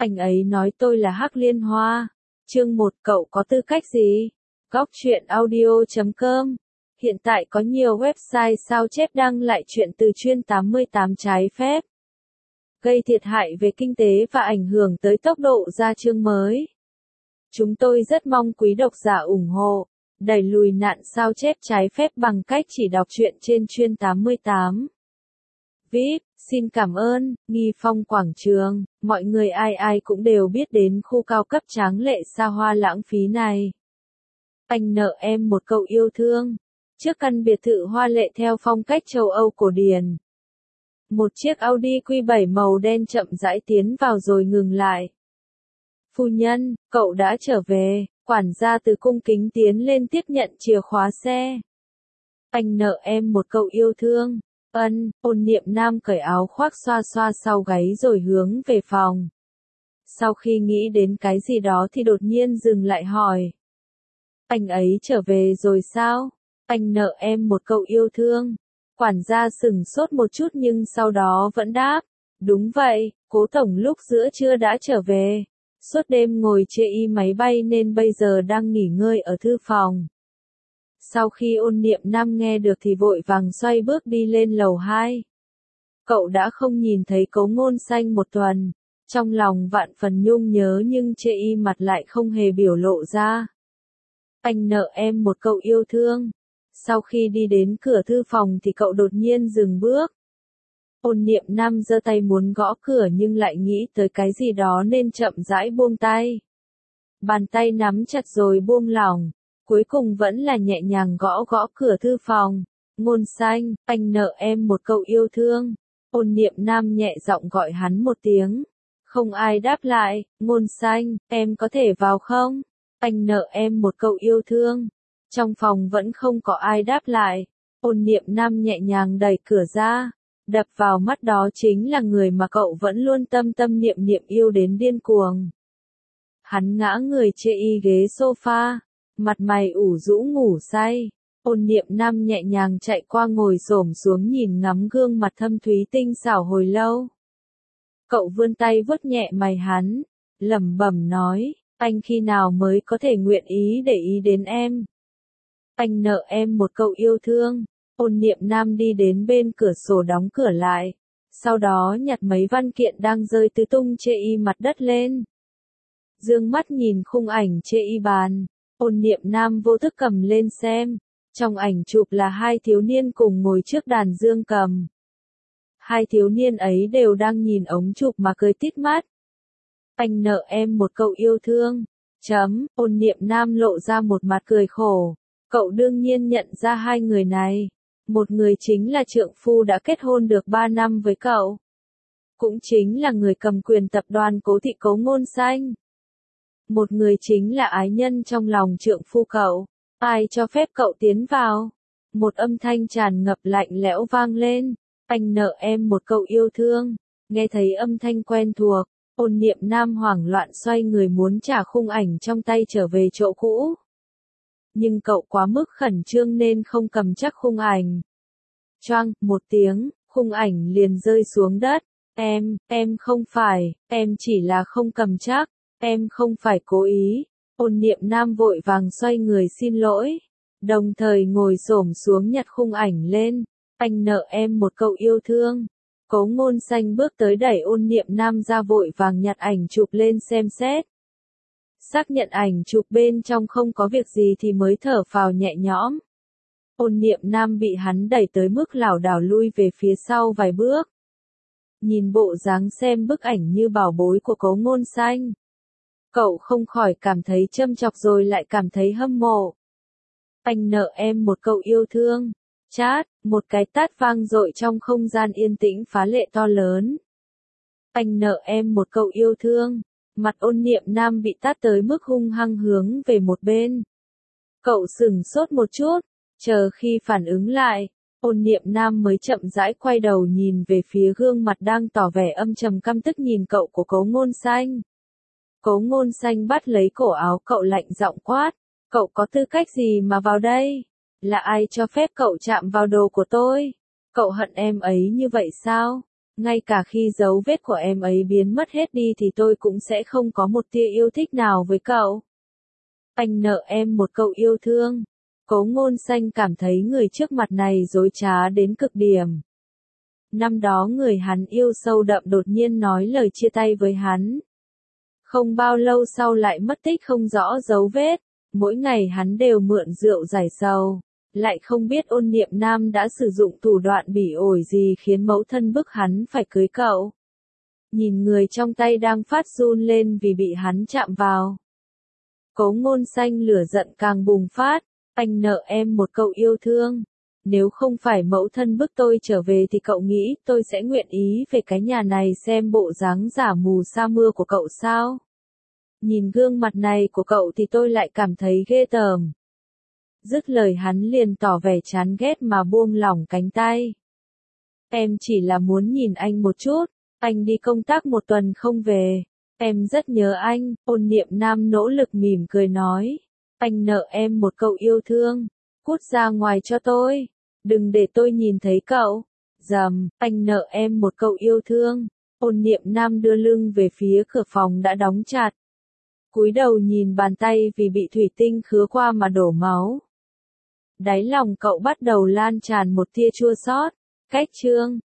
Anh ấy nói tôi là Hắc Liên Hoa. Chương 1, cậu có tư cách gì? Góc truyện audio.com. Hiện tại có nhiều website sao chép đăng lại chuyện từ chuyên 88 trái phép, gây thiệt hại về kinh tế và ảnh hưởng tới tốc độ ra chương mới. Chúng tôi rất mong quý độc giả ủng hộ, đẩy lùi nạn sao chép trái phép bằng cách chỉ đọc truyện trên chuyên 88. VIP, xin cảm ơn, Nghi Phong Quảng Trường, mọi người ai ai cũng đều biết đến khu cao cấp tráng lệ xa hoa lãng phí này. Anh nợ em một câu yêu thương. Trước căn biệt thự hoa lệ theo phong cách châu Âu cổ điển, một chiếc Audi Q7 màu đen chậm rãi tiến vào rồi ngừng lại. Phu nhân, cậu đã trở về, quản gia từ cung kính tiến lên tiếp nhận chìa khóa xe. Anh nợ em một câu yêu thương. Ôn Niệm Nam cởi áo khoác xoa xoa sau gáy rồi hướng về phòng. Sau khi nghĩ đến cái gì đó thì đột nhiên dừng lại hỏi. Anh ấy trở về rồi sao? Anh nợ em một câu yêu thương. Quản gia sửng sốt một chút nhưng sau đó vẫn đáp. Đúng vậy, cố tổng lúc giữa trưa đã trở về. Suốt đêm ngồi chê y máy bay nên bây giờ đang nghỉ ngơi ở thư phòng. Sau khi Ôn Niệm Nam nghe được thì vội vàng xoay bước đi lên lầu 2. Cậu đã không nhìn thấy Cố Ngôn Xanh một tuần. Trong lòng vạn phần nhung nhớ nhưng chê y mặt lại không hề biểu lộ ra. Anh nợ em một câu yêu thương. Sau khi đi đến cửa thư phòng thì cậu đột nhiên dừng bước. Ôn Niệm Nam giơ tay muốn gõ cửa nhưng lại nghĩ tới cái gì đó nên chậm rãi buông tay. Bàn tay nắm chặt rồi buông lỏng. Cuối cùng vẫn là nhẹ nhàng gõ gõ cửa thư phòng. Ngôn Xanh, anh nợ em một câu yêu thương. Ôn Niệm Nam nhẹ giọng gọi hắn một tiếng. Không ai đáp lại. Ngôn Xanh, em có thể vào không? Anh nợ em một câu yêu thương. Trong phòng vẫn không có ai đáp lại. Ôn Niệm Nam nhẹ nhàng đẩy cửa ra. Đập vào mắt đó chính là người mà cậu vẫn luôn tâm tâm niệm niệm yêu đến điên cuồng. Hắn ngã người chê y ghế sofa. Mặt mày ủ rũ ngủ say. Ôn Niệm Nam nhẹ nhàng chạy qua ngồi xổm xuống nhìn ngắm gương mặt thâm thúy tinh xảo hồi lâu. Cậu vươn tay vuốt nhẹ mày hắn, lẩm bẩm nói, anh khi nào mới có thể nguyện ý để ý đến em? Anh nợ em một câu yêu thương. Ôn Niệm Nam đi đến bên cửa sổ đóng cửa lại, sau đó nhặt mấy văn kiện đang rơi tứ tung chê y mặt đất lên. Dương mắt nhìn khung ảnh chê y bàn. Ôn Niệm Nam vô thức cầm lên xem. Trong ảnh chụp là hai thiếu niên cùng ngồi trước đàn dương cầm. Hai thiếu niên ấy đều đang nhìn ống chụp mà cười tít mắt. Anh nợ em một câu yêu thương. Ôn Niệm Nam lộ ra một mặt cười khổ. Cậu đương nhiên nhận ra hai người này. Một người chính là trượng phu đã kết hôn được 3 năm với cậu. Cũng chính là người cầm quyền tập đoàn Cố Thị Cố Ngôn Xanh. Một người chính là ái nhân trong lòng trượng phu cậu. Ai cho phép cậu tiến vào? Một âm thanh tràn ngập lạnh lẽo vang lên. Anh nợ em một câu yêu thương. Nghe thấy âm thanh quen thuộc, Ôn Niệm Nam hoảng loạn xoay người muốn trả khung ảnh trong tay trở về chỗ cũ. Nhưng cậu quá mức khẩn trương nên không cầm chắc khung ảnh. Choang, một tiếng, khung ảnh liền rơi xuống đất. Em không phải, em chỉ là không cầm chắc. Em không phải cố ý. Ôn Niệm Nam vội vàng xoay người xin lỗi, đồng thời ngồi xổm xuống nhặt khung ảnh lên. Anh nợ em một câu yêu thương. Cố Ngôn Xanh bước tới đẩy Ôn Niệm Nam ra vội vàng nhặt ảnh chụp lên xem xét. Xác nhận ảnh chụp bên trong không có việc gì thì mới thở phào nhẹ nhõm. Ôn Niệm Nam bị hắn đẩy tới mức lảo đảo lui về phía sau vài bước. Nhìn bộ dáng xem bức ảnh như bảo bối của Cố Ngôn Xanh, cậu không khỏi cảm thấy châm chọc rồi lại cảm thấy hâm mộ. Anh nợ em một câu yêu thương. Chát, một cái tát vang dội trong không gian yên tĩnh phá lệ to lớn. Anh nợ em một câu yêu thương. Mặt Ôn Niệm Nam bị tát tới mức hung hăng hướng về một bên. Cậu sửng sốt một chút, chờ khi phản ứng lại, Ôn Niệm Nam mới chậm rãi quay đầu nhìn về phía gương mặt đang tỏ vẻ âm trầm căm tức nhìn cậu của Cố Ngôn Xanh. Cố Ngôn Xanh bắt lấy cổ áo cậu lạnh giọng quát. Cậu có tư cách gì mà vào đây? Là ai cho phép cậu chạm vào đồ của tôi? Cậu hận em ấy như vậy sao? Ngay cả khi dấu vết của em ấy biến mất hết đi thì tôi cũng sẽ không có một tia yêu thích nào với cậu. Anh nợ em một câu yêu thương. Cố Ngôn Xanh cảm thấy người trước mặt này dối trá đến cực điểm. Năm đó người hắn yêu sâu đậm đột nhiên nói lời chia tay với hắn. Không bao lâu sau lại mất tích không rõ dấu vết, mỗi ngày hắn đều mượn rượu giải sầu, lại không biết Ôn Niệm Nam đã sử dụng thủ đoạn bỉ ổi gì khiến mẫu thân bức hắn phải cưới cậu. Nhìn người trong tay đang phát run lên vì bị hắn chạm vào. Cố Ngôn Xanh lửa giận càng bùng phát, anh nợ em một câu yêu thương. Nếu không phải mẫu thân bức tôi trở về thì cậu nghĩ tôi sẽ nguyện ý về cái nhà này xem bộ dáng giả mù sa mưa của cậu sao? Nhìn gương mặt này của cậu thì tôi lại cảm thấy ghê tởm. Dứt lời hắn liền tỏ vẻ chán ghét mà buông lỏng cánh tay. Em chỉ là muốn nhìn anh một chút, anh đi công tác một tuần không về. Em rất nhớ anh, Ôn Niệm Nam nỗ lực mỉm cười nói. Anh nợ em một câu yêu thương. Cút ra ngoài cho tôi. Đừng để tôi nhìn thấy cậu. Dầm, anh nợ em một câu yêu thương. Ôn Niệm Nam đưa lưng về phía cửa phòng đã đóng chặt. Cúi đầu nhìn bàn tay vì bị thủy tinh khứa qua mà đổ máu. Đáy lòng cậu bắt đầu lan tràn một tia chua xót. Cách chương